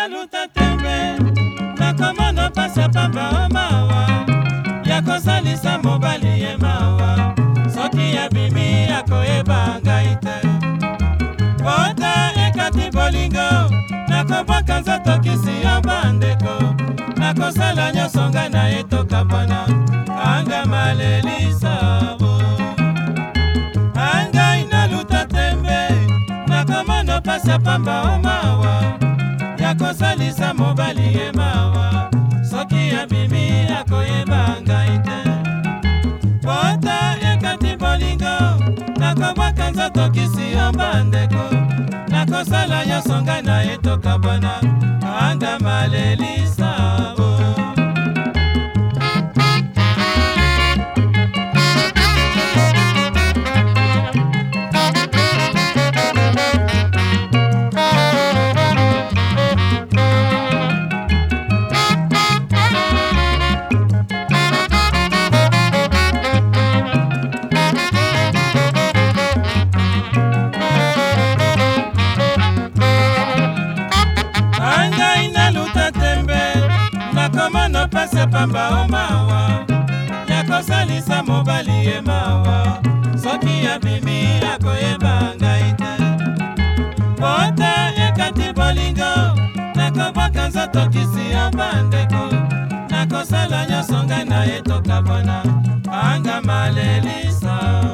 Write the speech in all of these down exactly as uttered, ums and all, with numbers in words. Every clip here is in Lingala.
naluta tembe nakomona pasi ya pamba o mawa ya kosalisa mobali ye mawa soki abimi akoyeba ngai te pota ekati bolingo nakobwaka nzoto kisi yo bandeko nakosala nyonso ngai na ye tokabwana anga malelisa angai naluta tembe nakomona pasi ya pamba o mawa ya kosalisa mobali ye mawa soki abimi akoyeba ngai te pota ekati bolingo nakobwaka nzoto kisi yo bandeko nakosala nyonso ngai na ye tokabwana anga malelisa nakomona pasi ya pamba o mawa ya kosalisa mobali ye mawa soki abimi akoyeba ngai te pota ekati bolingo nakobwaka nzoto kisi yo bandeko nakosala nyonso ngai na ye tokabwana anga malelisa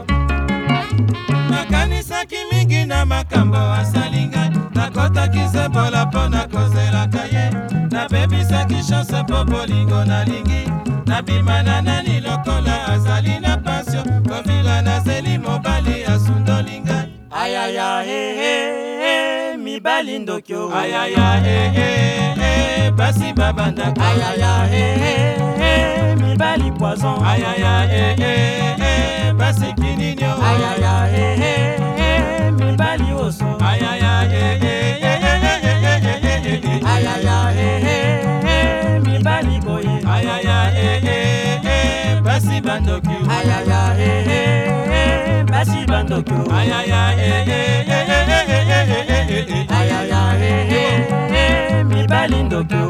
nakanisaki mingi na makambo asali ngai nakotaki sebola mpo nakozelaka ye nabebisaki chance mpo bolingo nalingi nabimana nani lokola azali na pasio kovila nazeli mobali asundolinga ayaya hehe mibali ndokyo ayaya hehe basi babandaka ayaya hehe mibali poison ayaya hehe basi kininyo ayaya hehe mibali oso ayaya hehe ayaya hehe mibali boye ayaya hehe basi bandokyo ayaya hehe basi bandokyo ayaya hehe ayaya hehe mibali ndokyo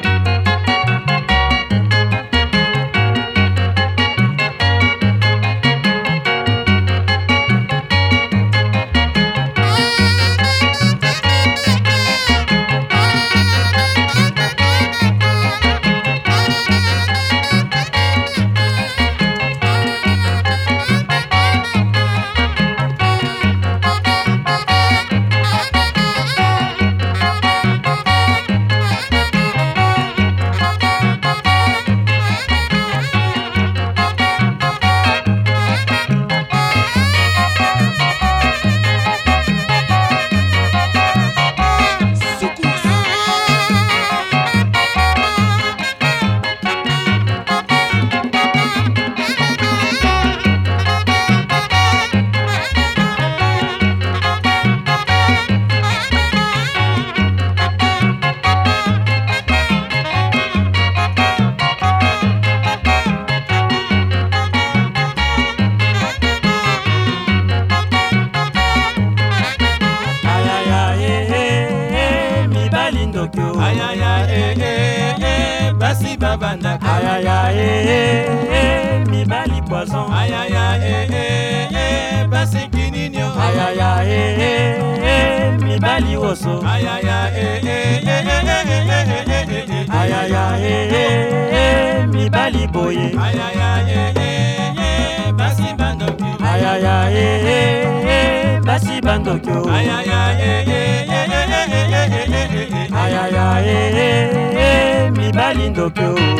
ayaya hehe basi babandaka ayaya hehe mibali poison ayaya hehe basi kininyo ayaya hehe mibali oso ayaya hehe ayaya hehe mibali boye ayaya hehe basi bandokyo ayaya hehe basi bandokyo ayaya hehe ayaya hehe mibali ndokyo